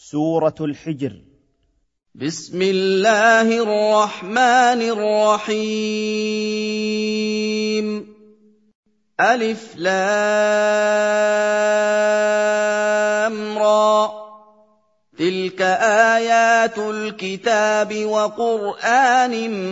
سورة الحجر. بسم الله الرحمن الرحيم. ألف لام را، تلك آيات الكتاب وقرآن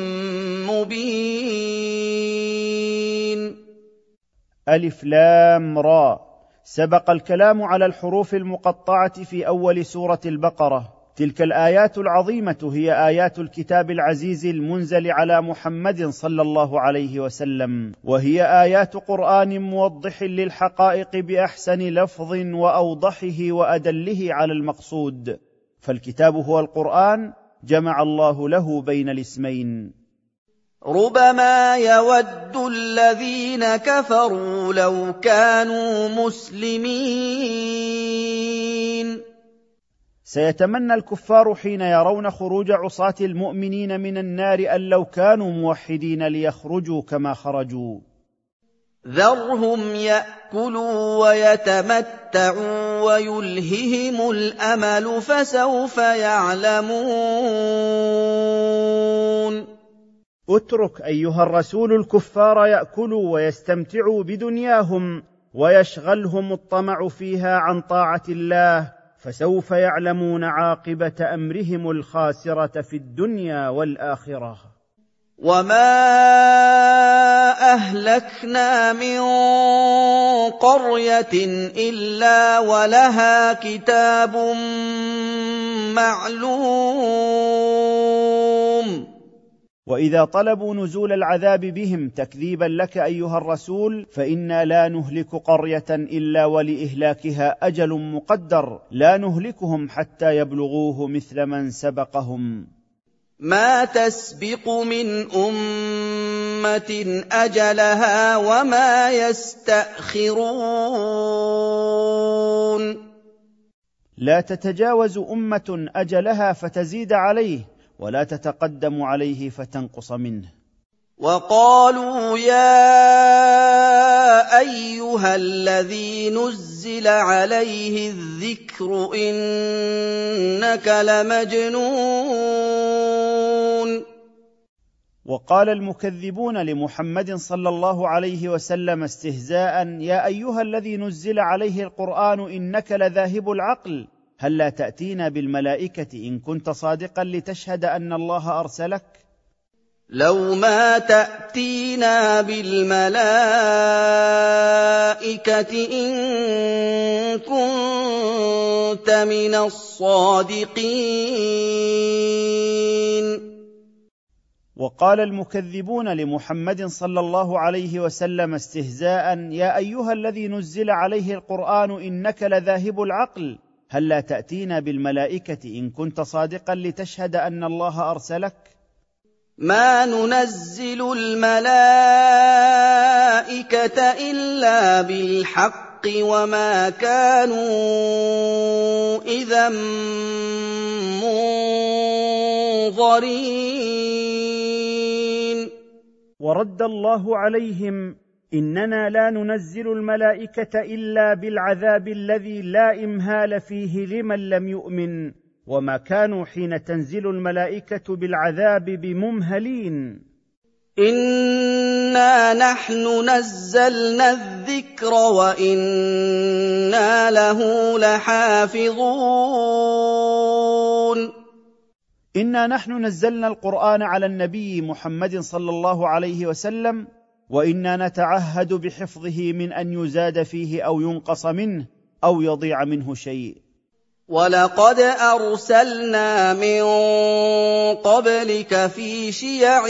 مبين. ألف لام را. سبق الكلام على الحروف المقطعة في أول سورة البقرة. تلك الآيات العظيمة هي آيات الكتاب العزيز المنزل على محمد صلى الله عليه وسلم، وهي آيات قرآن موضح للحقائق بأحسن لفظ وأوضحه وأدله على المقصود، فالكتاب هو القرآن، جمع الله له بين الاسمين. ربما يود الذين كفروا لو كانوا مسلمين. سيتمنى الكفار حين يرون خروج عصاة المؤمنين من النار أن لو كانوا موحدين ليخرجوا كما خرجوا. ذرهم يأكلوا ويتمتعوا ويلههم الأمل فسوف يعلمون. اترك أيها الرسول الكفار يأكلوا ويستمتعوا بدنياهم ويشغلهم الطمع فيها عن طاعة الله، فسوف يعلمون عاقبة أمرهم الخاسرة في الدنيا والآخرة. وما أهلكنا من قرية إلا ولها كتاب معلوم. وإذا طلبوا نزول العذاب بهم تكذيبا لك أيها الرسول، فإنا لا نهلك قرية إلا ولإهلاكها أجل مقدر، لا نهلكهم حتى يبلغوه مثل من سبقهم. ما تسبق من أمة أجلها وما يستأخرون. لا تتجاوز أمة أجلها فتزيد عليه، ولا تتقدم عليه فتنقص منه. وقالوا يا أيها الذي نزل عليه الذكر إنك لمجنون. وقال المكذبون لمحمد صلى الله عليه وسلم استهزاء: يا أيها الذي نزل عليه القرآن إنك لذاهب العقل، هل لا تأتينا بالملائكة إن كنت صادقا لتشهد أن الله أرسلك؟ لو ما تأتينا بالملائكة إن كنت من الصادقين. وقال المكذبون لمحمد صلى الله عليه وسلم استهزاء: يا أيها الذي نزل عليه القرآن إنك لذاهب العقل، هل لا تأتينا بالملائكة إن كنت صادقا لتشهد أن الله أرسلك؟ ما ننزل الملائكة إلا بالحق وما كانوا إذا منظرين. ورد الله عليهم: إننا لا ننزل الملائكة إلا بالعذاب الذي لا إمهال فيه لمن لم يؤمن، وما كانوا حين تنزل الملائكة بالعذاب بممهلين. إنا نحن نزلنا الذكر وإنا له لحافظون. إنا نحن نزلنا القرآن على النبي محمد صلى الله عليه وسلم، وإنا نتعهد بحفظه من أن يزاد فيه أو ينقص منه أو يضيع منه شيء. ولقد أرسلنا من قبلك في شيع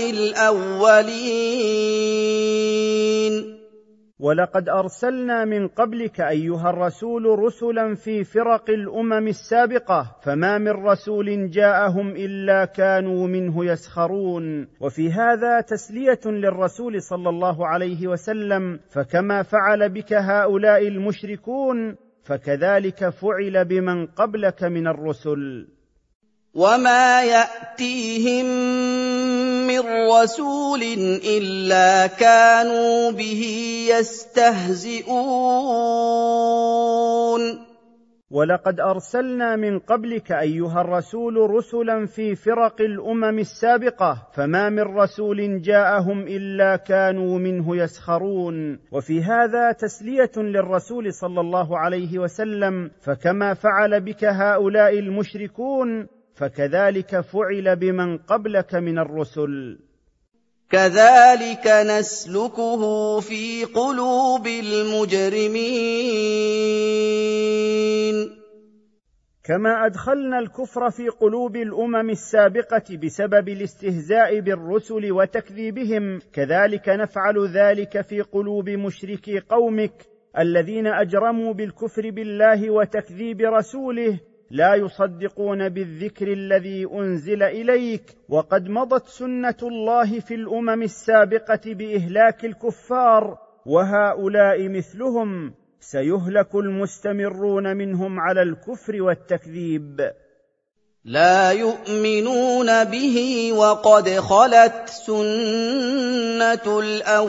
الأولين. ولقد أرسلنا من قبلك أيها الرسول رسلا في فرق الأمم السابقة، فما من رسول جاءهم إلا كانوا منه يسخرون. وفي هذا تسلية للرسول صلى الله عليه وسلم، فكما فعل بك هؤلاء المشركون فكذلك فعل بمن قبلك من الرسل. وما يأتيهم من رسول إلا كانوا به يستهزئون. ولقد أرسلنا من قبلك أيها الرسول رسلا في فرق الأمم السابقة فما من رسول جاءهم إلا كانوا منه يسخرون. وفي هذا تسلية للرسول صلى الله عليه وسلم، فكما فعل بك هؤلاء المشركون فكذلك فعل بمن قبلك من الرسل. كذلك نسلكه في قلوب المجرمين. كما أدخلنا الكفر في قلوب الأمم السابقة بسبب الاستهزاء بالرسل وتكذيبهم، كذلك نفعل ذلك في قلوب مشركي قومك الذين أجرموا بالكفر بالله وتكذيب رسوله، لا يصدقون بالذكر الذي أنزل إليك، وقد مضت سنة الله في الأمم السابقة بإهلاك الكفار، وهؤلاء مثلهم، سيهلك المستمرون منهم على الكفر والتكذيب. لا يؤمنون به وقد خلت سنة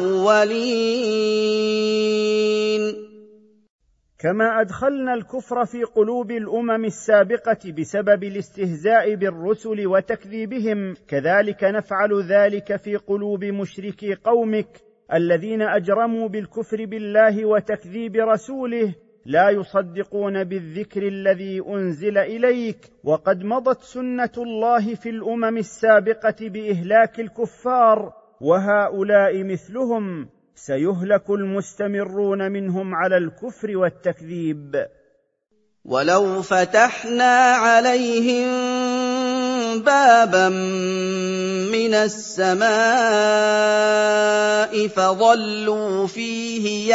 الأولين. كما أدخلنا الكفر في قلوب الأمم السابقة بسبب الاستهزاء بالرسل وتكذيبهم، كذلك نفعل ذلك في قلوب مشركي قومك الذين أجرموا بالكفر بالله وتكذيب رسوله، لا يصدقون بالذكر الذي أنزل إليك، وقد مضت سنة الله في الأمم السابقة بإهلاك الكفار، وهؤلاء مثلهم، سيهلك المستمرون منهم على الكفر والتكذيب. ولو فتحنا عليهم بابا من السماء فظلوا فيه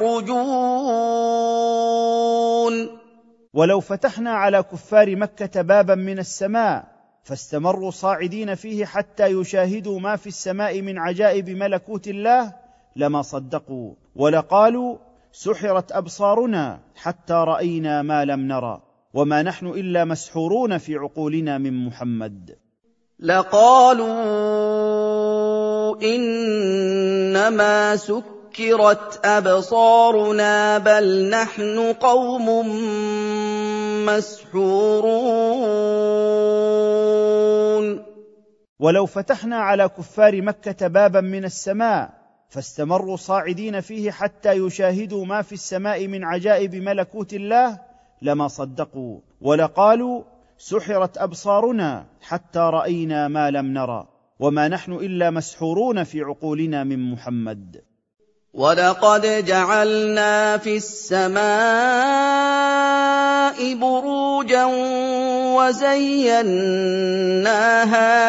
يعرجون. ولو فتحنا على كفار مكة بابا من السماء فاستمروا صاعدين فيه حتى يشاهدوا ما في السماء من عجائب ملكوت الله لما صدقوا، ولقالوا سحرت أبصارنا حتى رأينا ما لم نرى وما نحن إلا مسحورون في عقولنا من محمد. لقالوا إنما سكرت أبصارنا بل نحن قوم مسحورون. ولو فتحنا على كفار مكة بابا من السماء فاستمروا صاعدين فيه حتى يشاهدوا ما في السماء من عجائب ملكوت الله لما صدقوا، ولقالوا سحرت أبصارنا حتى رأينا ما لم نرى وما نحن إلا مسحورون في عقولنا من محمد. ولقد جعلنا في السماء بروجا وزيناها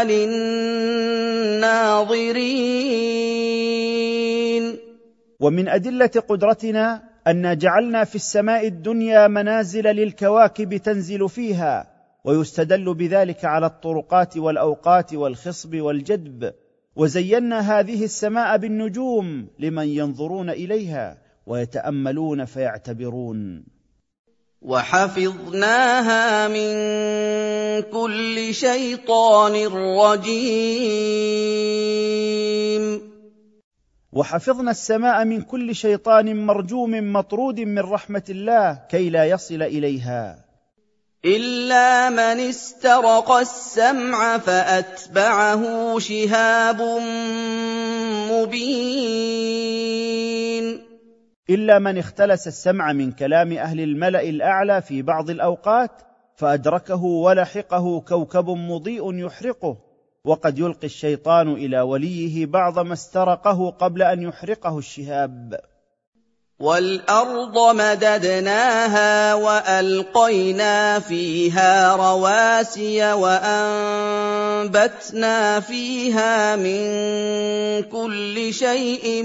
للناظرين. ومن أدلة قدرتنا أن جعلنا في السماء الدنيا منازل للكواكب تنزل فيها، ويستدل بذلك على الطرقات والأوقات والخصب والجدب، وزينا هذه السماء بالنجوم لمن ينظرون إليها ويتأملون فيعتبرون. وحفظناها من كل شيطان رجيم. وحفظنا السماء من كل شيطان مرجوم مطرود من رحمة الله كي لا يصل إليها، إلا من استرق السمع فأتبعه شهاب مبين. إلا من اختلس السمع من كلام أهل الملأ الأعلى في بعض الأوقات فأدركه ولحقه كوكب مضيء يحرقه، وقد يلقي الشيطان إلى وليه بعض ما استرقه قبل أن يحرقه الشهاب. والأرض مددناها وألقينا فيها رواسي وأنبتنا فيها من كل شيء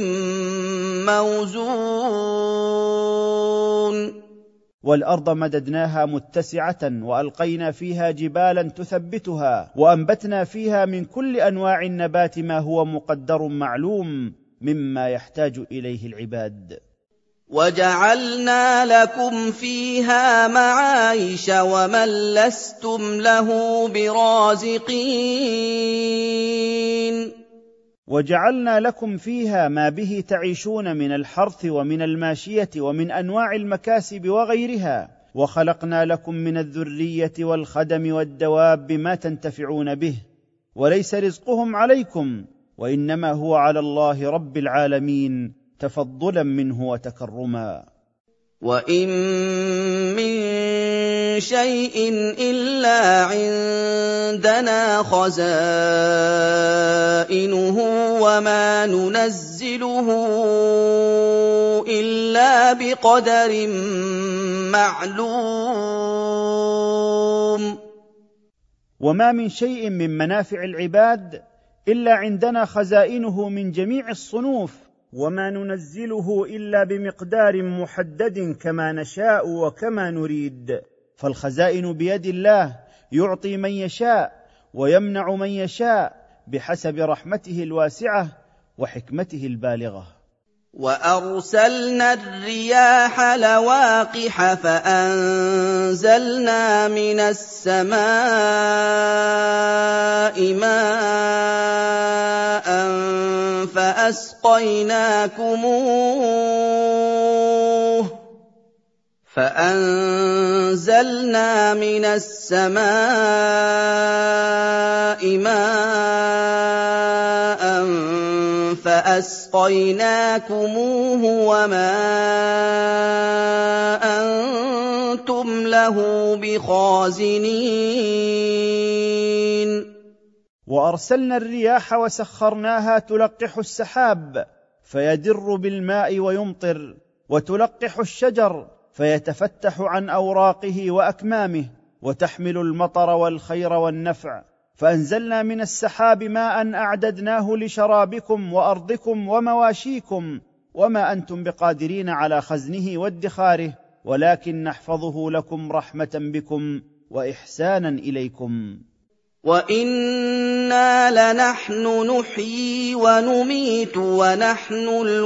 موزون. والأرض مددناها متسعة وألقينا فيها جبالا تثبتها، وأنبتنا فيها من كل أنواع النبات ما هو مقدر معلوم مما يحتاج إليه العباد. وجعلنا لكم فيها معايش ومن لستم له برازقين. وجعلنا لكم فيها ما به تعيشون من الحرث ومن الماشية ومن أنواع المكاسب وغيرها، وخلقنا لكم من الذريه والخدم والدواب ما تنتفعون به، وليس رزقهم عليكم، وانما هو على الله رب العالمين تفضلا منه وتكرما. وَإِن مِّن شَيْءٍ إِلَّا عِندَنَا خَزَائِنُهُ وَمَا نُنَزِّلُهُ إِلَّا بِقَدَرٍ مَّعْلُومٍ. وما من شيء من منافع العباد إلا عندنا خزائنه من جميع الصنوف، وما ننزله إلا بمقدار محدد كما نشاء وكما نريد. فالخزائن بيد الله، يعطي من يشاء ويمنع من يشاء بحسب رحمته الواسعة وحكمته البالغة. وَأَرْسَلْنَا الرِّيَاحَ لَوَاقِحَ فَأَنزَلْنَا مِنَ السَّمَاءِ مَاءً فَأَسْقَيْنَاكُمُوهُ وَمَا أَنتُمْ لَهُ بِخَازِنِينَ. وأرسلنا الرياح وسخرناها تلقح السحاب فيدر بالماء ويمطر، وتلقح الشجر فيتفتح عن أوراقه وأكمامه، وتحمل المطر والخير والنفع. فأنزلنا من السحاب ماء أعددناه لشرابكم وأرضكم ومواشيكم، وما أنتم بقادرين على خزنه وادخاره، ولكن نحفظه لكم رحمة بكم وإحسانا إليكم. وَإِنَّا لَنَحْنُ نُحْيِي وَنُمِيتُ وَنَحْنُ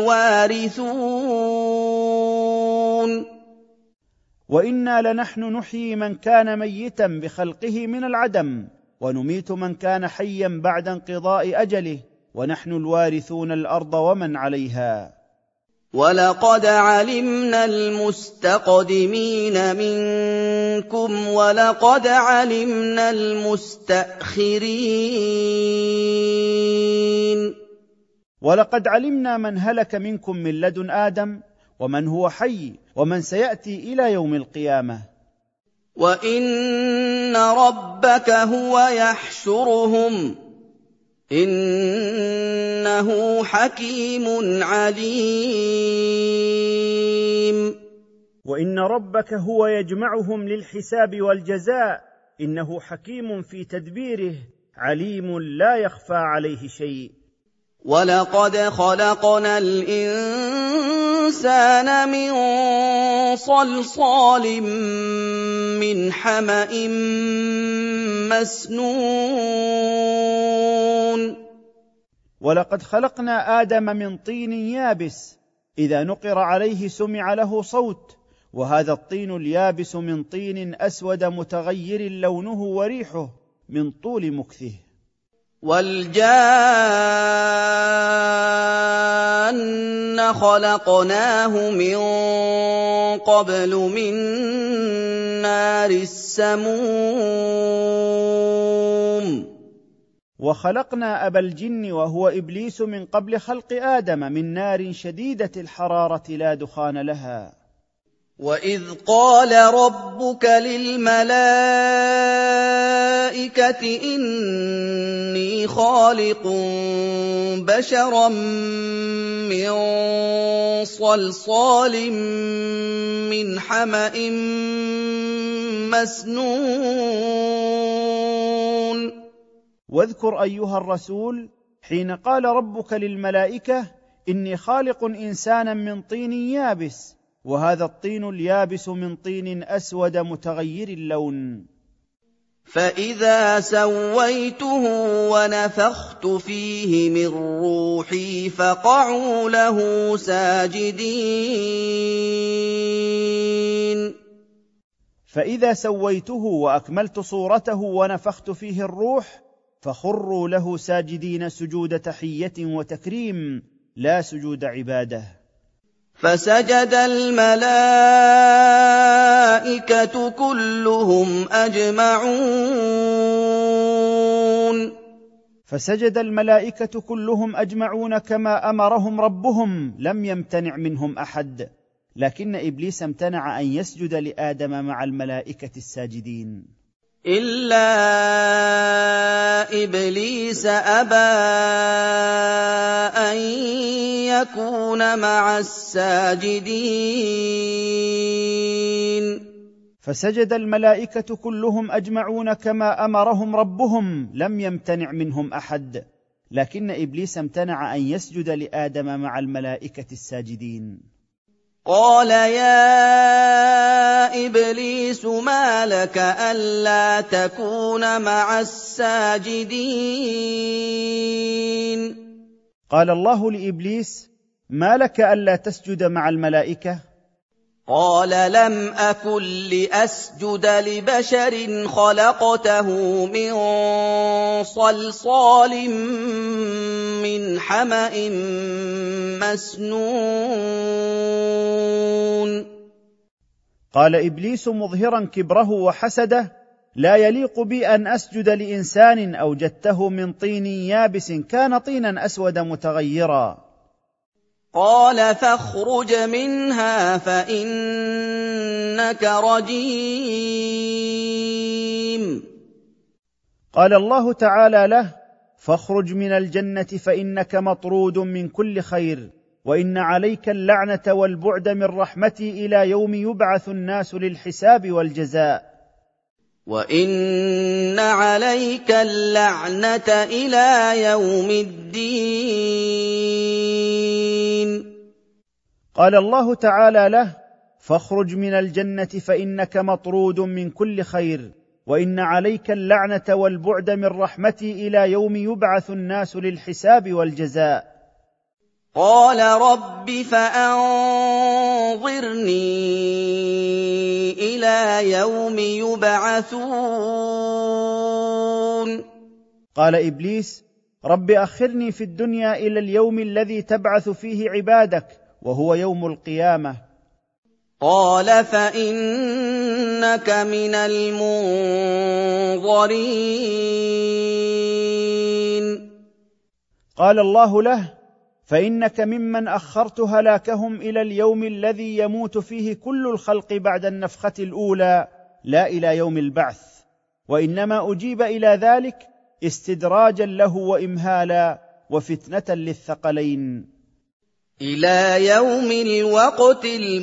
الْوَارِثُونَ. وإنا لنحن نحيي من كان ميتا بخلقه من العدم، ونميت من كان حيا بعد انقضاء أجله، ونحن الوارثون الأرض ومن عليها. وَلَقَدْ عَلِمْنَا الْمُسْتَقْدِمِينَ مِنكُمْ وَلَقَدْ عَلِمْنَا الْمُسْتَأْخِرِينَ. ولقد علمنا من هلك منكم من لدن آدم، ومن هو حي، ومن سيأتي إلى يوم القيامة. وَإِنَّ رَبَّكَ هُوَ يَحْشُرُهُمْ ۚ إِنَّهُ حَكِيمٌ عَلِيمٌ. وإن ربك هو يجمعهم للحساب والجزاء، إنه حكيم في تدبيره، عليم لا يخفى عليه شيء. وَلَقَدْ خَلَقْنَا الْإِنسَانَ مِن صَلْصَالٍ مِّنْ حَمَإٍ مَّسْنُونٍ. ولقد خلقنا آدم من طين يابس، إذا نقر عليه سمع له صوت، وهذا الطين اليابس من طين أسود متغير لونه وريحه من طول مكثه. وَالْجَانَّ خَلَقْنَاهُ مِن قَبْلُ مِن نَّارِ السَّمُومِ. وخلقنا أبا الجن وهو إبليس من قبل خلق آدم من نار شديدة الحرارة لا دخان لها. وَإِذْ قَالَ رَبُّكَ لِلْمَلَائِكَةِ إِنِّي خَالِقٌ بَشَرًا مِّن صَلْصَالٍ مِّنْ حَمَإٍ مَّسْنُونٍ. واذكر أيها الرسول حين قال ربك للملائكة إني خالق إنسانا من طين يابس، وهذا الطين اليابس من طين أسود متغير اللون. فَإِذَا سَوَّيْتُهُ وَنَفَخْتُ فِيهِ مِن رُّوحِي فَقَعُوا لَهُ سَاجِدِينَ. فإذا سويته وأكملت صورته ونفخت فيه الروح فخروا له ساجدين، سجود تحية وتكريم لا سجود عبادة. فسجد الملائكة كلهم أجمعون فسجد الملائكة كلهم أجمعون كما أمرهم ربهم، لم يمتنع منهم أحد، لكن إبليس امتنع أن يسجد لآدم مع الملائكة الساجدين، إلا إبليس أبى أن يكون مع الساجدين. فسجد الملائكة كلهم أجمعون كما أمرهم ربهم، لم يمتنع منهم أحد، لكن إبليس امتنع أن يسجد لآدم مع الملائكة الساجدين. قال يا إبليس ما لك ألا تكون مع الساجدين؟ قال الله لإبليس: ما لك ألا تسجد مع الملائكة؟ قال لم أكن لأسجد لبشر خلقته من صلصال من حمأ مسنون. قال إبليس مظهرا كبره وحسده: لا يليق بي أن أسجد لإنسان أوجدته من طين يابس، كان طينا أسود متغيرا. قال فاخرج منها فإنك رجيم. قال الله تعالى له: فاخرج من الجنة فإنك مطرود من كل خير، وإن عليك اللعنة والبعد من رحمتي إلى يوم يبعث الناس للحساب والجزاء. وإن عليك اللعنة إلى يوم الدين. قال الله تعالى له: فاخرج من الجنة فإنك مطرود من كل خير، وإن عليك اللعنة والبعد من رحمتي إلى يوم يبعث الناس للحساب والجزاء. قال رب فأنظرني إلى يوم يبعثون. قال إبليس: رب أخرني في الدنيا إلى اليوم الذي تبعث فيه عبادك، وهو يوم القيامة. قال فإنك من المنظرين. قال الله له: فإنك ممن أخرت هلاكهم إلى اليوم الذي يموت فيه كل الخلق بعد النفخة الأولى، لا إلى يوم البعث، وإنما أجيب إلى ذلك استدراجا له وإمهالا وفتنة للثقلين، إلى يوم الوقت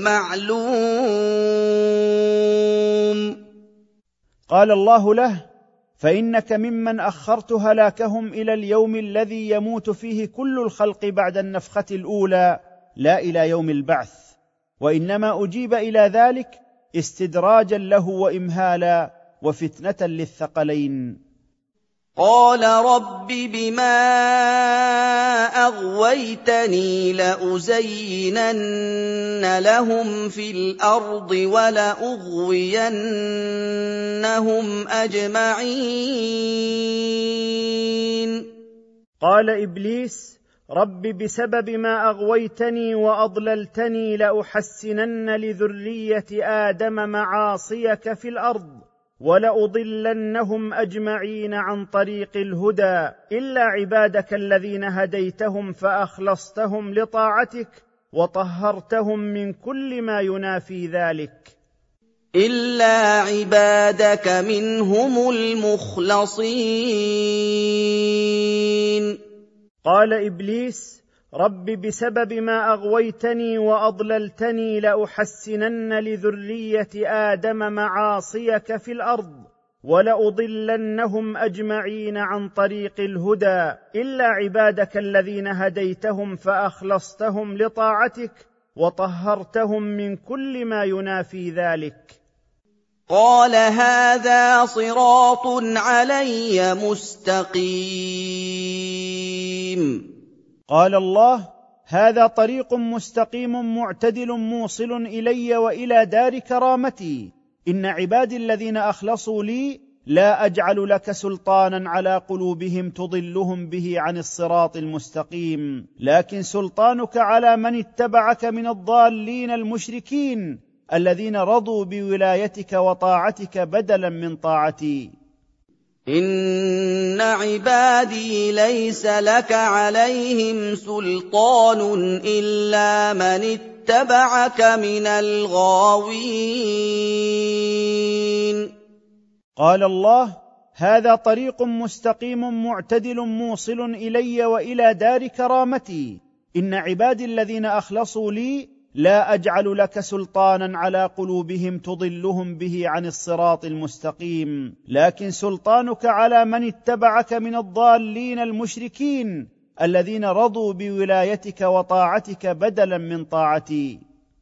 المعلوم. قال الله له: فإنك ممن أخرت هلاكهم إلى اليوم الذي يموت فيه كل الخلق بعد النفخة الأولى، لا إلى يوم البعث، وإنما أجيب إلى ذلك استدراجا له وإمهالا وفتنة للثقلين. قال رب بما أغويتني لأزينن لهم في الأرض ولأغوينهم أجمعين. قال إبليس: رب بسبب ما أغويتني وأضللتني لأحسنن لذرية آدم معاصيك في الأرض ولأضلنهم أجمعين عن طريق الهدى إلا عبادك الذين هديتهم فأخلصتهم لطاعتك وطهرتهم من كل ما ينافي ذلك، إلا عبادك منهم المخلصين. قال إبليس: رب بسبب ما أغويتني وأضللتني لأحسنن لذرية آدم معاصيك في الأرض ولأضلنهم أجمعين عن طريق الهدى إلا عبادك الذين هديتهم فأخلصتهم لطاعتك وطهرتهم من كل ما ينافي ذلك. قال هذا صراط علي مستقيم. قال الله: هذا طريق مستقيم معتدل موصل إلي وإلى دار كرامتي، إن عبادي الذين أخلصوا لي لا اجعل لك سلطانا على قلوبهم تضلهم به عن الصراط المستقيم، لكن سلطانك على من اتبعك من الضالين المشركين الذين رضوا بولايتك وطاعتك بدلا من طاعتي. إن عبادي ليس لك عليهم سلطان إلا من اتبعك من الغاوين. قال الله: هذا طريق مستقيم معتدل موصل إلي وإلى دار كرامتي. إن عبادي الذين أخلصوا لي لا أجعل لك سلطانا على قلوبهم تضلهم به عن الصراط المستقيم، لكن سلطانك على من اتبعك من الضالين المشركين الذين رضوا بولايتك وطاعتك بدلا من طاعتي.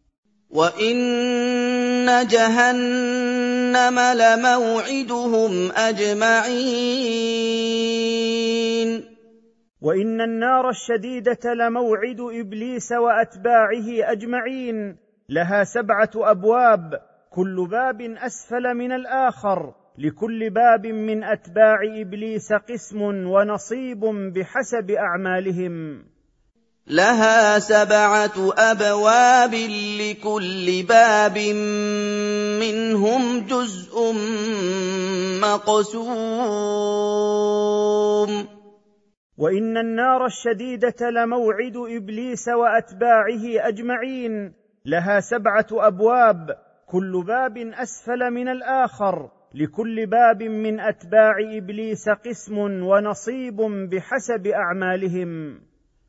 وإن جهنم لموعدهم أجمعين. وإن النار الشديدة لموعد إبليس وأتباعه أجمعين، لها 7 أبواب، كل باب أسفل من الآخر، لكل باب من أتباع إبليس قسم ونصيب بحسب أعمالهم. لها 7 أبواب لكل باب منهم جزء مقسوم. وإن النار الشديدة لموعد إبليس وأتباعه أجمعين، لها 7 أبواب، كل باب أسفل من الآخر، لكل باب من أتباع إبليس قسم ونصيب بحسب أعمالهم.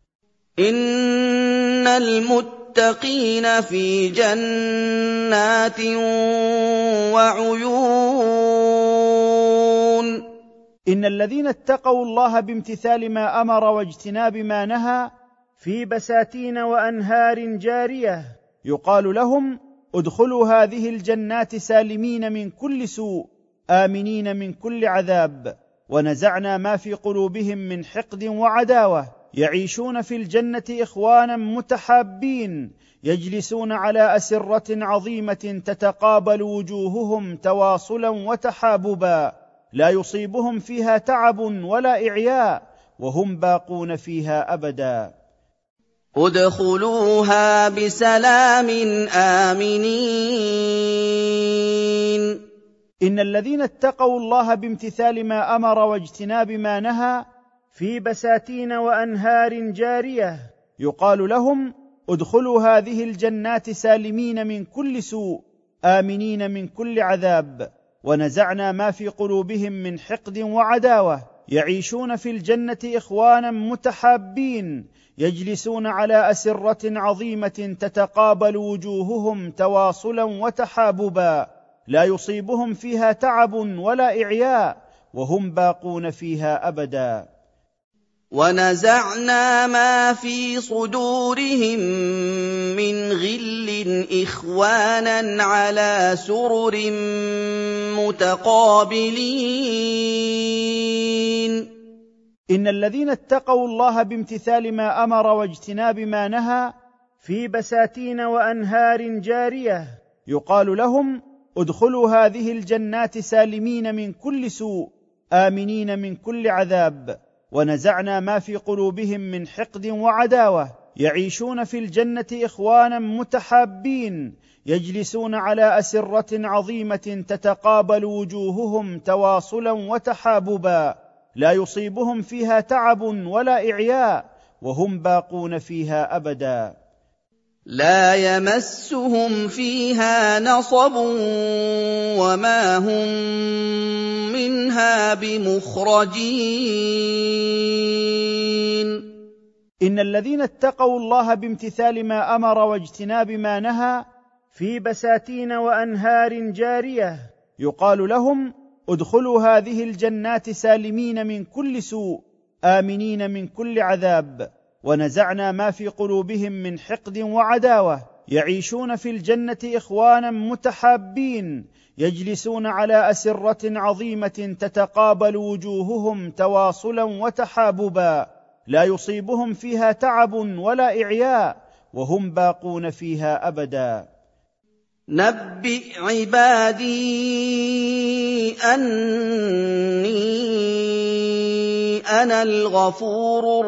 إن المتقين في جنات وعيون. إن الذين اتقوا الله بامتثال ما أمر واجتناب ما نهى في بساتين وأنهار جارية، يقال لهم: ادخلوا هذه الجنات سالمين من كل سوء آمنين من كل عذاب، ونزعنا ما في قلوبهم من حقد وعداوة، يعيشون في الجنة إخوانا متحابين، يجلسون على أسرة عظيمة تتقابل وجوههم تواصلا وتحاببا، لا يصيبهم فيها تعب ولا إعياء، وهم باقون فيها أبدا. ادخلوها بسلام آمنين. إن الذين اتقوا الله بامتثال ما أمر واجتناب ما نهى في بساتين وأنهار جارية، يقال لهم: ادخلوا هذه الجنات سالمين من كل سوء آمنين من كل عذاب، ونزعنا ما في قلوبهم من حقد وعداوة، يعيشون في الجنة إخوانا متحابين، يجلسون على أسرة عظيمة تتقابل وجوههم تواصلا وتحاببا، لا يصيبهم فيها تعب ولا إعياء، وهم باقون فيها أبدا. ونزعنا ما في صدورهم من غل إخوانا على سرر متقابلين. إن الذين اتقوا الله بامتثال ما أمر واجتناب ما نهى في بساتين وأنهار جارية، يقال لهم: ادخلوا هذه الجنات سالمين من كل سوء آمنين من كل عذاب، ونزعنا ما في قلوبهم من حقد وعداوة، يعيشون في الجنة إخوانا متحابين، يجلسون على أسرة عظيمة تتقابل وجوههم تواصلا وتحاببا، لا يصيبهم فيها تعب ولا إعياء، وهم باقون فيها أبدا. لا يمسهم فيها نصب وما هم منها بمخرجين. إن الذين اتقوا الله بامتثال ما أمر واجتناب ما نهى في بساتين وأنهار جارية، يقال لهم: ادخلوا هذه الجنات سالمين من كل سوء آمنين من كل عذاب، ونزعنا ما في قلوبهم من حقد وعداوة، يعيشون في الجنة إخوانا متحابين، يجلسون على أسرة عظيمة تتقابل وجوههم تواصلا وتحاببا، لا يصيبهم فيها تعب ولا إعياء، وهم باقون فيها أبدا. نَبِّئْ عِبَادِي أَنِّي أَنَا الْغَفُورُ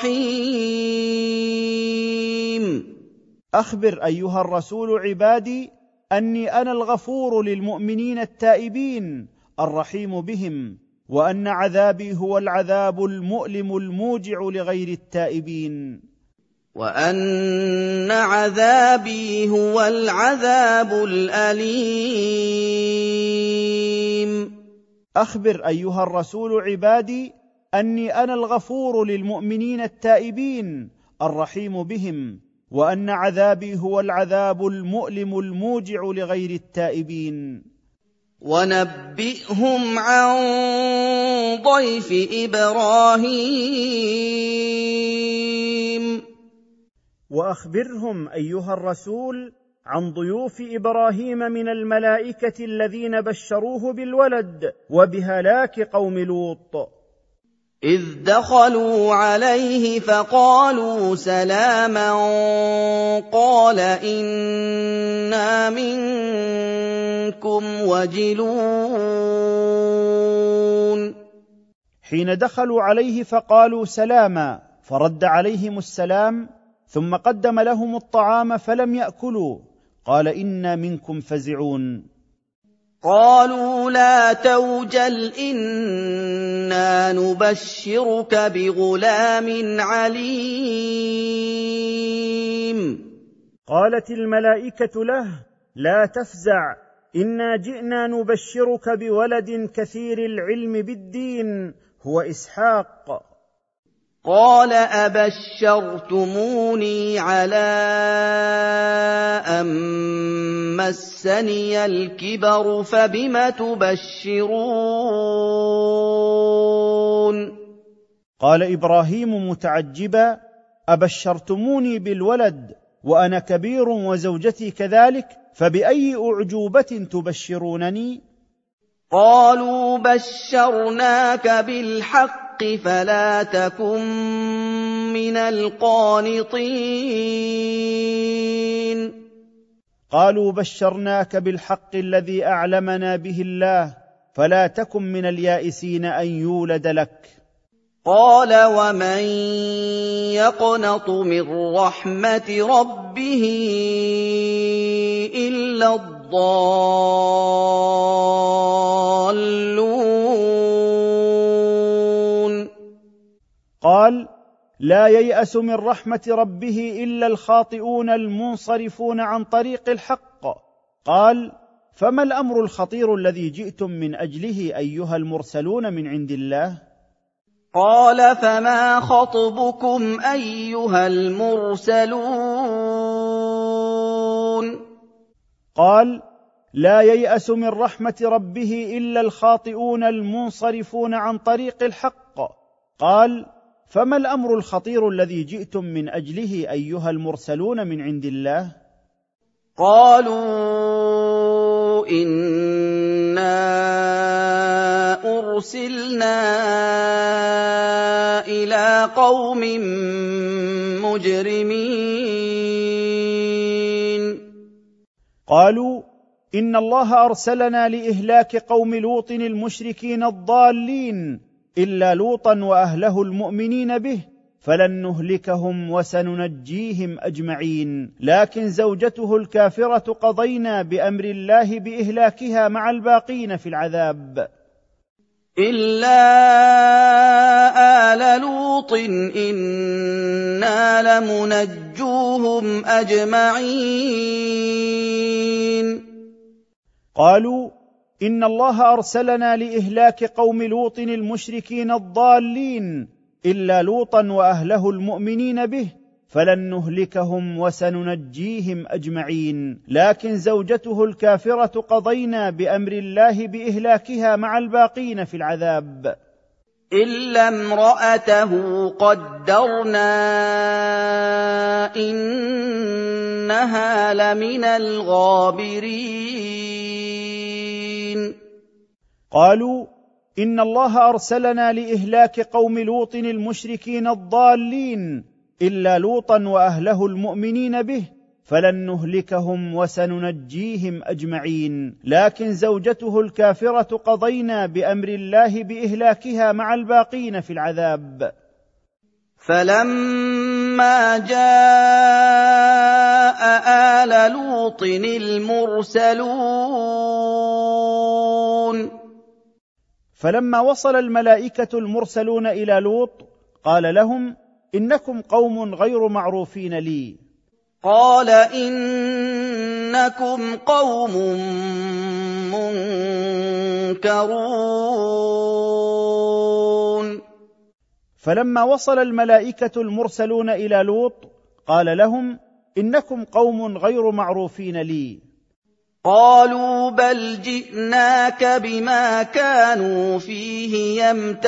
الرَّحِيمُ. أخبر أيها الرسول عبادي أني أنا الغفور للمؤمنين التائبين الرحيم بهم، وأن عذابي هو العذاب المؤلم الموجع لغير التائبين، وَأَنَّ عَذَابِي هُوَ الْعَذَابُ الْأَلِيمُ. أخبر أيها الرسول عبادي أني أنا الغفور للمؤمنين التائبين الرحيم بهم، وأن عذابي هو العذاب المؤلم الموجع لغير التائبين. وَنَبِّئْهُمْ عَن ضَيْفِ إِبْرَاهِيمَ. وأخبرهم أيها الرسول عن ضيوف إبراهيم من الملائكة الذين بشروه بالولد وبهلاك قوم لوط. إِذْ دَخَلُوا عَلَيْهِ فَقَالُوا سَلَامًا قَالَ إِنَّا مِنكُمْ وَجِلُونَ. حين دخلوا عليه فقالوا سلاما، فرد عليهم السلام، ثم قدم لهم الطعام فلم يأكلوا، قال إنا منكم فزعون. قالوا لا توجل إنا نبشرك بغلام عليم. قالت الملائكة له لا تفزع، إنا جئنا نبشرك بولد كثير العلم بالدين هو إسحاق. قال أبشرتموني على أن مسني الكبر فبم تبشرون. قال إبراهيم متعجبا أبشرتموني بالولد وأنا كبير وزوجتي كذلك، فبأي أعجوبة تبشرونني؟ قالوا بشرناك بالحق فلا تكن من القانطين. قالوا بشرناك بالحق الذي أعلمنا به الله فلا تكن من اليائسين أن يولد لك. قال ومن يقنط من رحمة ربه إلا الضالون. قال لا ييأس من رحمة ربه إلا الخاطئون المنصرفون عن طريق الحق. قال فما الأمر الخطير الذي جئتم من أجله أيها المرسلون من عند الله؟ قال فما خطبكم أيها المرسلون؟ قال لا ييأس من رحمة ربه إلا الخاطئون المنصرفون عن طريق الحق. قال فما الأمر الخطير الذي جئتم من أجله أيها المرسلون من عند الله؟ قالوا إنا أرسلنا إلى قوم مجرمين. قالوا إن الله أرسلنا لإهلاك قوم لوط المشركين الضالين إلا لوطا وأهله المؤمنين به، فلن نهلكهم وسننجيهم أجمعين، لكن زوجته الكافرة قضينا بأمر الله بإهلاكها مع الباقين في العذاب. إلا آل لوط إنا لمنجوهم أجمعين. قالوا إن الله أرسلنا لإهلاك قوم لوط المشركين الضالين إلا لوطا وأهله المؤمنين به، فلن نهلكهم وسننجيهم أجمعين، لكن زوجته الكافرة قضينا بأمر الله بإهلاكها مع الباقين في العذاب. إلا امرأته قدرنا إنها لمن الغابرين. قالوا إن الله أرسلنا لإهلاك قوم لوط المشركين الضالين إلا لوطا وأهله المؤمنين به، فلن نهلكهم وسننجيهم أجمعين. لكن زوجته الكافرة قضينا بأمر الله بإهلاكها مع الباقين في العذاب. فلما جاء آل لوط المرسلون فلما وصل الملائكة المرسلون إلى لوط قال لهم: إنكم قوم غير معروفين لي. قال إنكم قوم منكرون. فلما وصل الملائكة المرسلون إلى لوط قال لهم: إنكم قوم غير معروفين لي. قالوا بل جئناك بما كانوا فيه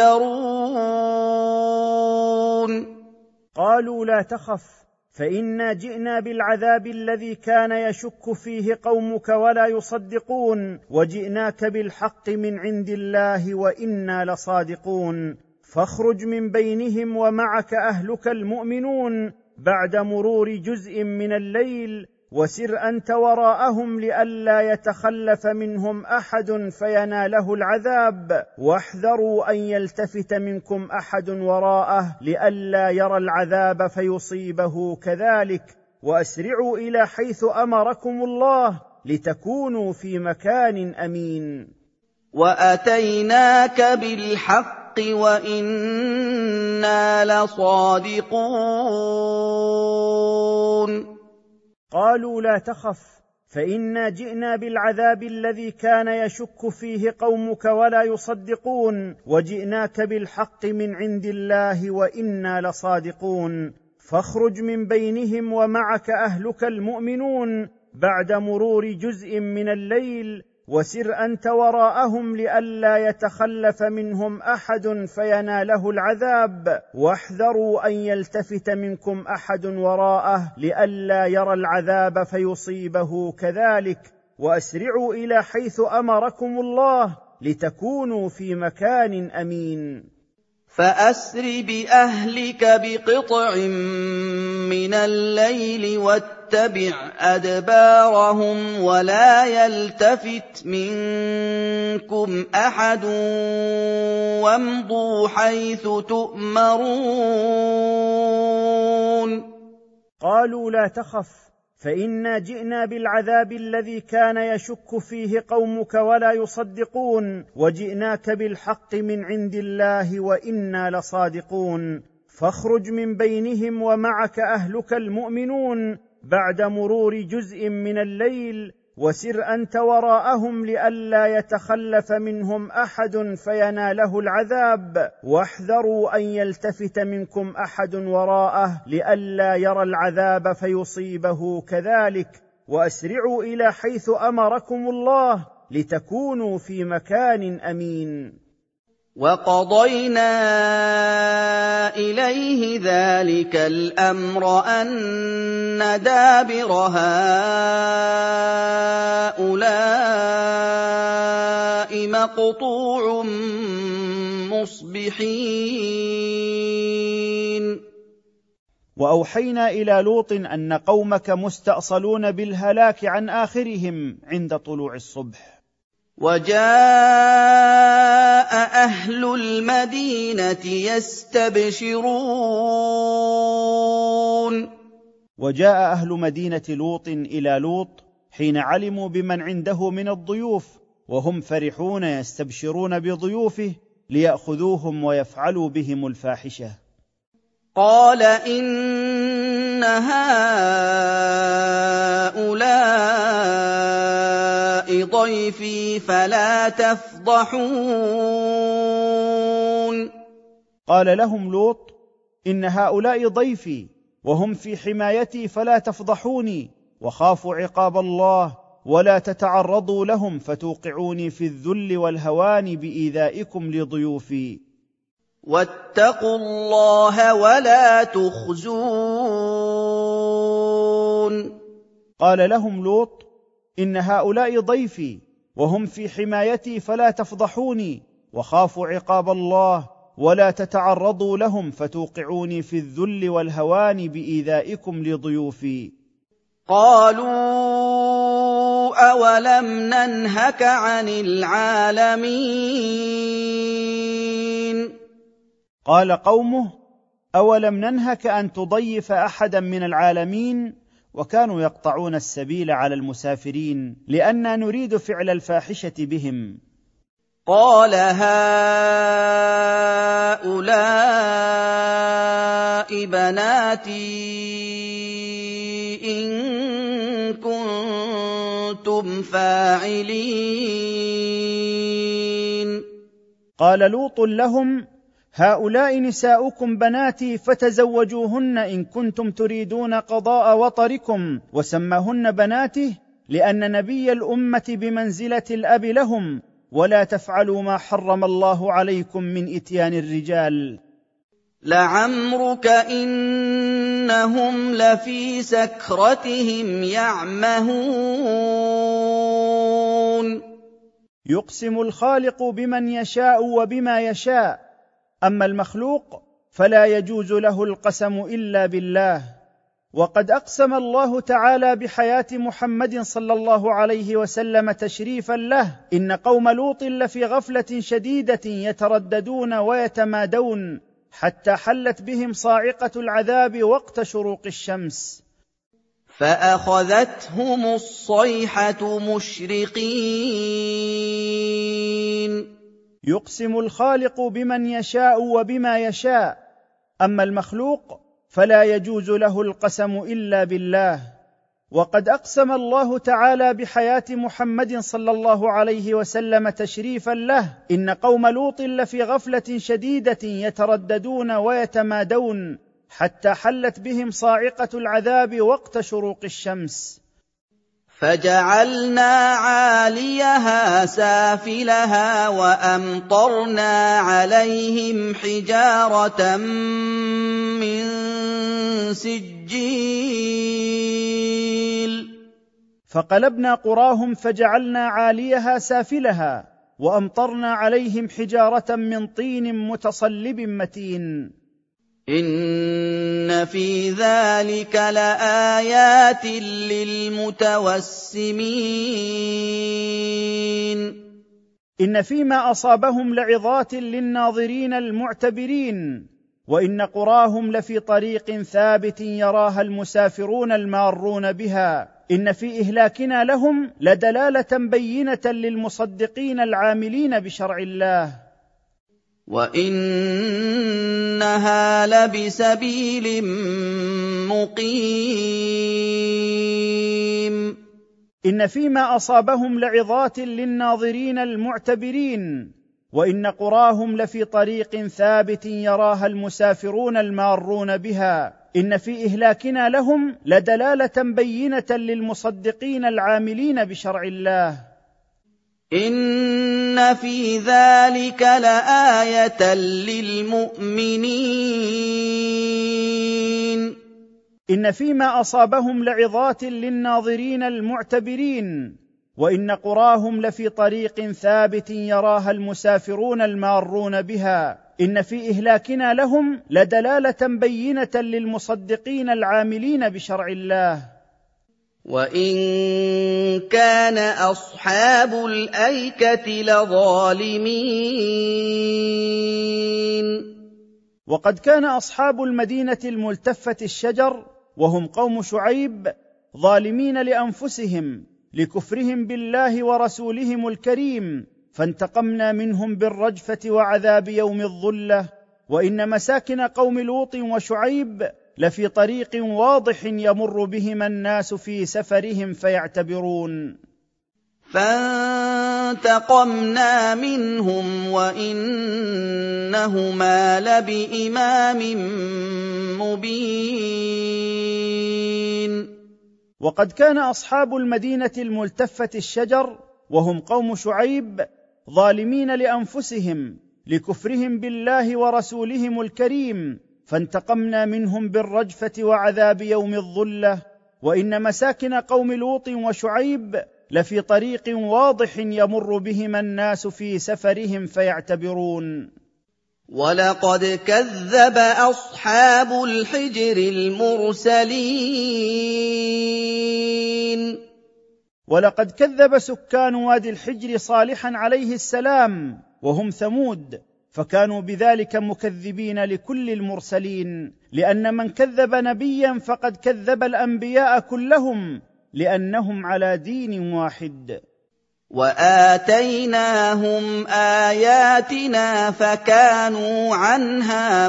يمترون. قالوا لا تخف فإنا جئنا بالعذاب الذي كان يشك فيه قومك ولا يصدقون، وجئناك بالحق من عند الله وإنا لصادقون، فاخرج من بينهم ومعك أهلك المؤمنون بعد مرور جزء من الليل، وسر أنت وراءهم لئلا يتخلف منهم أحد فيناله العذاب، واحذروا أن يلتفت منكم أحد وراءه لئلا يرى العذاب فيصيبه كذلك، وأسرعوا إلى حيث أمركم الله لتكونوا في مكان أمين. وأتيناك بالحق وإنا لصادقون. قالوا لا تخف فإنا جئنا بالعذاب الذي كان يشك فيه قومك ولا يصدقون، وجئناك بالحق من عند الله وإنا لصادقون، فاخرج من بينهم ومعك أهلك المؤمنون بعد مرور جزء من الليل، وسر أنت وراءهم لئلا يتخلف منهم أحد فيناله العذاب، واحذروا أن يلتفت منكم أحد وراءه لئلا يرى العذاب فيصيبه كذلك، وأسرعوا إلى حيث أمركم الله لتكونوا في مكان أمين. فأسر بأهلك بقطع من الليل واتبع أدبارهم ولا يلتفت منكم أحد وامضوا حيث تؤمرون. قالوا لا تخف فإنا جئنا بالعذاب الذي كان يشك فيه قومك ولا يصدقون، وجئناك بالحق من عند الله وإنا لصادقون، فاخرج من بينهم ومعك أهلك المؤمنون بعد مرور جزء من الليل، وسر أنت وراءهم لئلا يتخلف منهم أحد فيناله العذاب، واحذروا أن يلتفت منكم أحد وراءه لئلا يرى العذاب فيصيبه كذلك، وأسرعوا إلى حيث أمركم الله لتكونوا في مكان أمين. وقضينا إليه ذلك الأمر أن دابر هؤلاء مقطوع مصبحين. وأوحينا إلى لوط أن قومك مستأصلون بالهلاك عن آخرهم عند طلوع الصبح. وجاء أهل المدينة يستبشرون. وجاء أهل مدينة لوط إلى لوط حين علموا بمن عنده من الضيوف، وهم فرحون يستبشرون بضيوفه ليأخذوهم ويفعلوا بهم الفاحشة. قال إن هؤلاء ضيفي فلا تفضحون. قال لهم لوط: إن هؤلاء ضيفي وهم في حمايتي فلا تفضحوني، وخافوا عقاب الله ولا تتعرضوا لهم فتوقعوني في الذل والهوان بإيذائكم لضيوفي. واتقوا الله ولا تخزون. قال لهم لوط: إن هؤلاء ضيفي وهم في حمايتي فلا تفضحوني، وخافوا عقاب الله ولا تتعرضوا لهم فتوقعوني في الذل والهوان بإيذائكم لضيوفي. قَالُوا أَوَلَمْ نَنْهَكَ عَنِ الْعَالَمِينَ قال قومه: أولم ننهك أن تضيف أحدا من العالمين؟ وكانوا يقطعون السبيل على المسافرين لأننا نريد فعل الفاحشة بهم. قال هؤلاء بناتي إن كنتم فاعلين. قال لوط لهم: هؤلاء نساؤكم بناتي فتزوجوهن إن كنتم تريدون قضاء وطركم. وسماهن بناته لأن نبي الأمة بمنزلة الأب لهم، ولا تفعلوا ما حرم الله عليكم من إتيان الرجال. لعمرك إنهم لفي سكرتهم يعمهون. يقسم الخالق بمن يشاء وبما يشاء، أما المخلوق فلا يجوز له القسم إلا بالله. وقد أقسم الله تعالى بحياة محمد صلى الله عليه وسلم تشريفا له: إن قوم لوط لفي غفلة شديدة يترددون ويتمادون حتى حلت بهم صاعقة العذاب وقت شروق الشمس، فأخذتهم الصيحة مشرقين. يقسم الخالق بمن يشاء وبما يشاء، أما المخلوق فلا يجوز له القسم إلا بالله. وقد أقسم الله تعالى بحياة محمد صلى الله عليه وسلم تشريفا له: إن قوم لوط لفي غفلة شديدة يترددون ويتمادون حتى حلت بهم صاعقة العذاب وقت شروق الشمس، فجعلنا عاليها سافلها وأمطرنا عليهم حجارة من سجيل. فقلبنا قراهم فجعلنا عاليها سافلها وأمطرنا عليهم حجارة من طين متصلب متين. إن في ذلك لآيات للمتوسمين. إن فيما أصابهم لعظات للناظرين المعتبرين، وإن قراهم لفي طريق ثابت يراها المسافرون المارون بها. إن في إهلاكنا لهم لدلالة بينة للمصدقين العاملين بشرع الله، وَإِنَّهَا لَبِسَبِيلٍ مُّقِيمٍ. إن فيما أصابهم لعظات للناظرين المعتبرين، وإن قراهم لفي طريق ثابت يراها المسافرون المارون بها. إن في إهلاكنا لهم لدلالة بينة للمصدقين العاملين بشرع الله، إن في ذلك لآية للمؤمنين. إن فيما أصابهم لعظات للناظرين المعتبرين، وإن قراهم لفي طريق ثابت يراها المسافرون المارون بها. إن في إهلاكنا لهم لدلالة بينة للمصدقين العاملين بشرع الله. وَإِن كَانَ أَصْحَابُ الْأَيْكَةِ لَظَالِمِينَ. وقد كان أصحاب المدينة الملتفة الشجر وهم قوم شعيب ظالمين لأنفسهم لكفرهم بالله ورسولهم الكريم، فانتقمنا منهم بالرجفة وعذاب يوم الظلة. وإن مساكن قوم لوط وشعيب لفي طريق واضح يمر بهما الناس في سفرهم فيعتبرون. فانتقمنا منهم وإنهما لبإمام مبين. وقد كان أصحاب المدينة الملتفة الشجر وهم قوم شعيب ظالمين لأنفسهم لكفرهم بالله ورسولهم الكريم، فانتقمنا منهم بالرجفة وعذاب يوم الظلة. وإن مساكن قوم لوط وشعيب لفي طريق واضح يمر بهما الناس في سفرهم فيعتبرون. وَلَقَدْ كَذَّبَ أَصْحَابُ الْحِجْرِ الْمُرْسَلِينَ ولقد كذب سكان وادي الحجر صالحا عليه السلام وهم ثمود، فكانوا بذلك مكذبين لكل المرسلين، لأن من كذب نبيا فقد كذب الأنبياء كلهم، لأنهم على دين واحد. وَآتَيْنَاهُمْ آيَاتِنَا فَكَانُوا عَنْهَا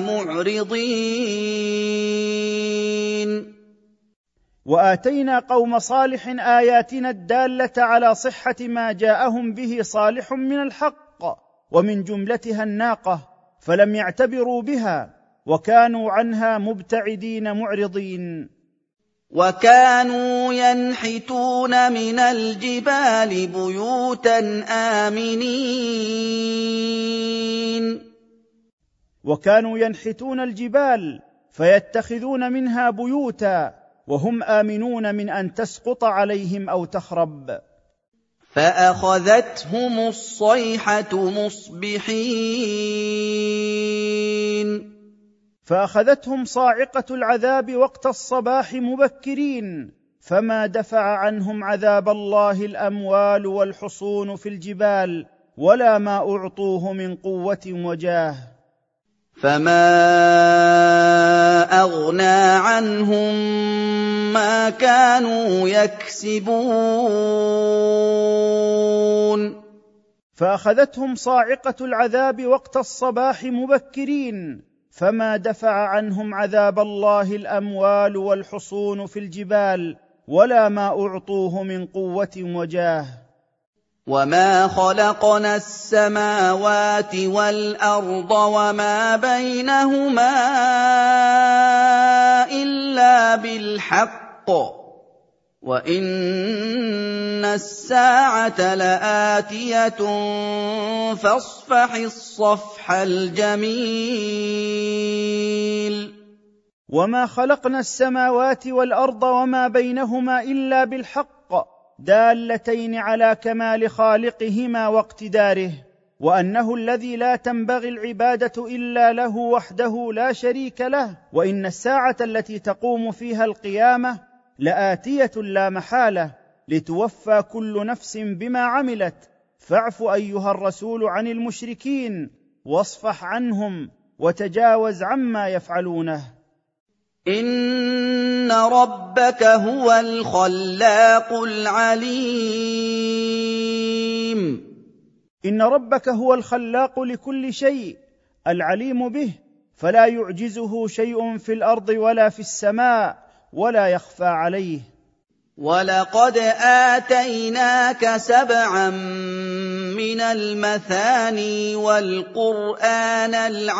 مُعْرِضِينَ وآتينا قوم صالح آياتنا الدالة على صحة ما جاءهم به صالح من الحق، ومن جملتها الناقة، فلم يعتبروا بها وكانوا عنها مبتعدين معرضين. وَكَانُوا يَنْحِتُونَ مِنَ الْجِبَالِ بُيُوتًا آمِنِينَ وكانوا ينحتون الجبال فيتخذون منها بيوتا وهم آمنون من أن تسقط عليهم أو تخرب. فَأَخَذَتْهُمُ الصَّيْحَةُ مُصْبِحِينَ فأخذتهم صاعقة العذاب وقت الصباح مبكرين، فما دفع عنهم عذاب الله الأموال والحصون في الجبال ولا ما أعطوه من قوة وجاه. فَمَا أَغْنَىٰ عَنْهُم مَّا كَانُوا يَكْسِبُونَ فأخذتهم صاعقة العذاب وقت الصباح مبكرين، فما دفع عنهم عذاب الله الأموال والحصون في الجبال ولا ما أعطوه من قوة وجاه. وَمَا خَلَقْنَا السَّمَاوَاتِ وَالْأَرْضَ وَمَا بَيْنَهُمَا إِلَّا بِالْحَقِّ وَإِنَّ السَّاعَةَ لَآتِيَةٌ فَاصْفَحِ الصَّفْحَ الْجَمِيلَ وما خلقنا السماوات والأرض وما بينهما إلا بالحق، دالتين على كمال خالقهما واقتداره، وأنه الذي لا تنبغي العبادة إلا له وحده لا شريك له، وإن الساعة التي تقوم فيها القيامة لآتية لا محالة، لتوفى كل نفس بما عملت، فاعف أيها الرسول عن المشركين واصفح عنهم وتجاوز عما يفعلونه. إِنَّ رَبَّكَ هُوَ الْخَلَّاقُ الْعَلِيمُ إن ربك هو الخلاق لكل شيء العليم به، فلا يعجزه شيء في الأرض ولا في السماء ولا يخفى عليه. وَلَقَدْ آتَيْنَاكَ سَبْعًا مِّنَ الْمَثَانِي وَالْقُرْآنَ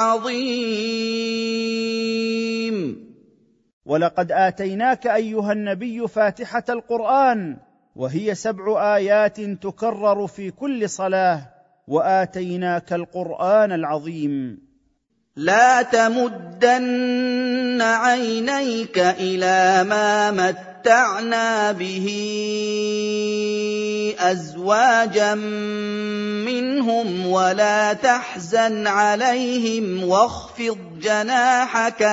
الْعَظِيمَ ولقد آتيناك أيها النبي فاتحة القرآن، وهي 7 آيات تكرر في كل صلاة، وآتيناك القرآن العظيم. لا تمدن عينيك إلى ما متعنا به أزواجا منهم ولا تحزن عليهم واخفض جناحك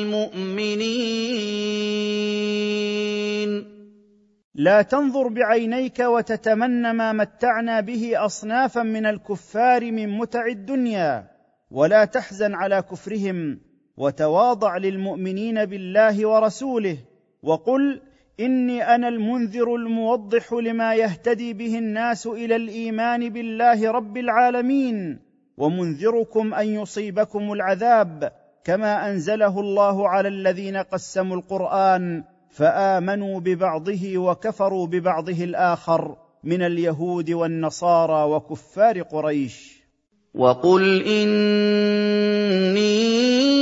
للمؤمنين. لا تنظر بعينيك وتتمنى ما متعنا به أصنافا من الكفار من متع الدنيا، ولا تحزن على كفرهم، وتواضع للمؤمنين بالله ورسوله، وقل إني أنا المنذر الموضح لما يهتدي به الناس إلى الإيمان بالله رب العالمين، ومنذركم أن يصيبكم العذاب كما أنزله الله على الذين قسموا القرآن فآمنوا ببعضه وكفروا ببعضه الآخر من اليهود والنصارى وكفار قريش. وَقُلْ إِنِّي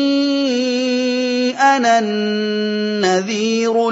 أَنَا النَّذِيرُ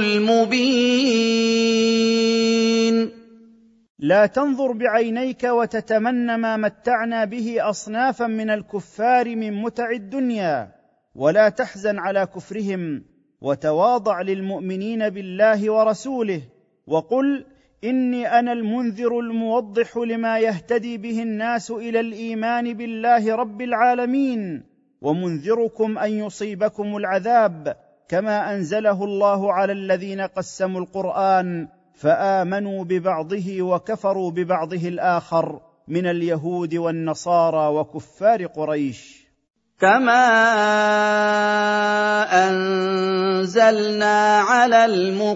الْمُبِينُ. لا تنظر بعينيك وتتمنى ما متعنا به أصنافا من الكفار من متع الدنيا، ولا تحزن على كفرهم، وتواضع للمؤمنين بالله ورسوله، وقل إني أنا المنذر الموضح لما يهتدي به الناس إلى الإيمان بالله رب العالمين، ومنذركم ان يصيبكم العذاب كما انزله الله على الذين قسموا القران فامنوا ببعضه وكفروا ببعضه الاخر من اليهود والنصارى وكفار قريش. كما أنزلنا على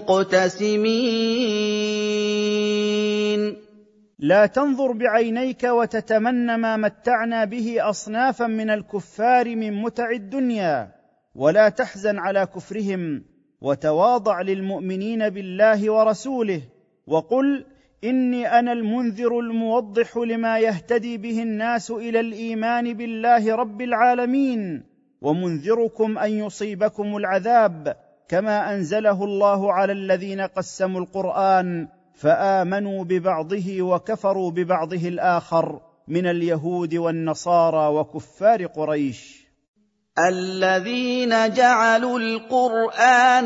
المقتسمين. لا تنظر بعينيك وتتمنى ما متعنا به أصنافا من الكفار من متع الدنيا، ولا تحزن على كفرهم، وتواضع للمؤمنين بالله ورسوله، وقل إني أنا المنذر الموضح لما يهتدي به الناس إلى الإيمان بالله رب العالمين، ومنذركم أن يصيبكم العذاب كما أنزله الله على الذين قسموا القرآن فآمنوا ببعضه وكفروا ببعضه الآخر من اليهود والنصارى وكفار قريش. الذين جعلوا القرآن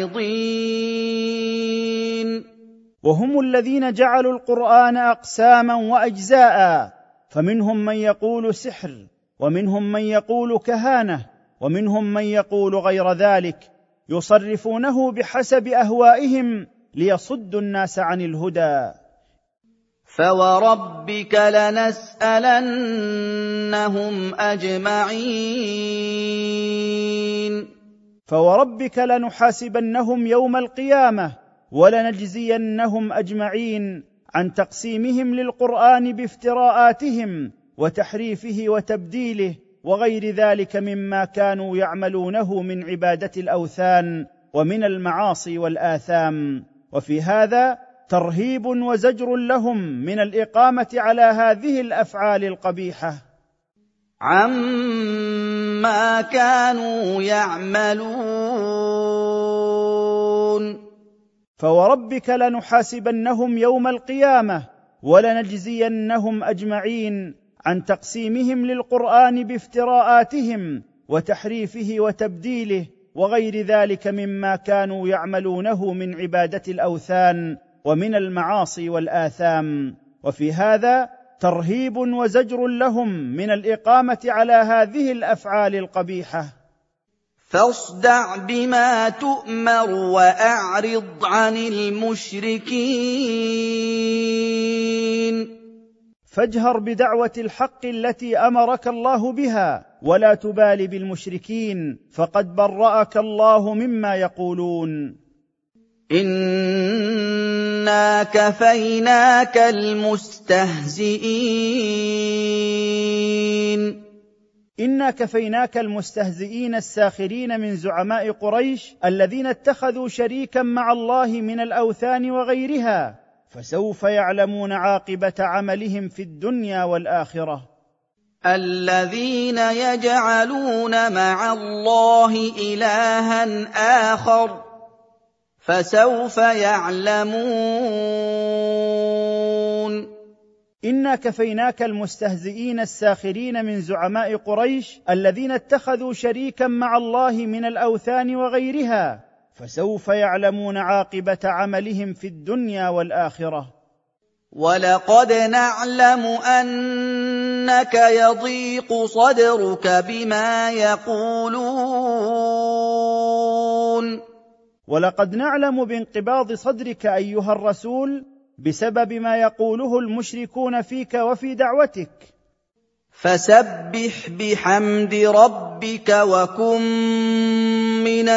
عضين. وهم الذين جعلوا القرآن أقساما وأجزاء، فمنهم من يقول سحر، ومنهم من يقول كهانة، ومنهم من يقول غير ذلك، يصرفونه بحسب أهوائهم ليصدوا الناس عن الهدى. فوربك لنسألنهم أجمعين. فوربك لنحاسبنهم يوم القيامة ولنجزينهم أجمعين عن تقسيمهم للقرآن بافتراءاتهم وتحريفه وتبديله وغير ذلك مما كانوا يعملونه من عبادة الأوثان ومن المعاصي والآثام. وفي هذا ترهيب وزجر لهم من الإقامة على هذه الأفعال القبيحة عما كانوا يعملون. فوربك لنحاسبنهم يوم القيامة ولنجزينهم أجمعين عن تقسيمهم للقرآن بافتراءاتهم وتحريفه وتبديله وغير ذلك مما كانوا يعملونه من عبادة الأوثان ومن المعاصي والآثام. وفي هذا ترهيب وزجر لهم من الإقامة على هذه الأفعال القبيحة. فاصدع بما تؤمر وأعرض عن المشركين. فاجهر بدعوة الحق التي أمرك الله بها ولا تبال بالمشركين، فقد برأك الله مما يقولون. إنا كفيناك المستهزئين. إنا كفيناك المستهزئين الساخرين من زعماء قريش الذين اتخذوا شريكا مع الله من الأوثان وغيرها، فسوف يعلمون عاقبة عملهم في الدنيا والآخرة. الذين يجعلون مع الله إلها آخر فسوف يعلمون. إنا كفيناك المستهزئين الساخرين من زعماء قريش الذين اتخذوا شريكا مع الله من الأوثان وغيرها، فسوف يعلمون عاقبة عملهم في الدنيا والآخرة. ولقد نعلم أنك يضيق صدرك بما يقولون. ولقد نعلم بانقباض صدرك أيها الرسول بسبب ما يقوله المشركون فيك وفي دعوتك. فسبح بحمد ربك وكن من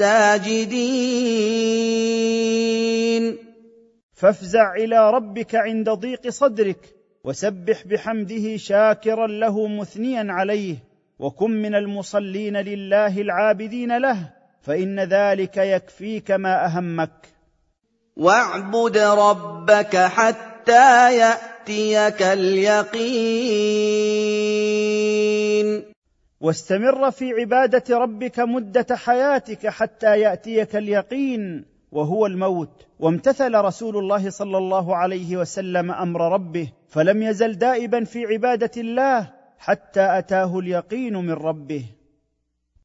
الساجدين. فافزع إلى ربك عند ضيق صدرك، وسبح بحمده شاكرا له مثنيا عليه، وكن من المصلين لله العابدين له، فإن ذلك يكفيك ما أهمك. واعبد ربك حتى يأتيك اليقين. واستمر في عبادة ربك مدة حياتك حتى يأتيك اليقين وهو الموت. وامتثل رسول الله صلى الله عليه وسلم أمر ربه، فلم يزل دائبا في عبادة الله حتى أتاه اليقين من ربه.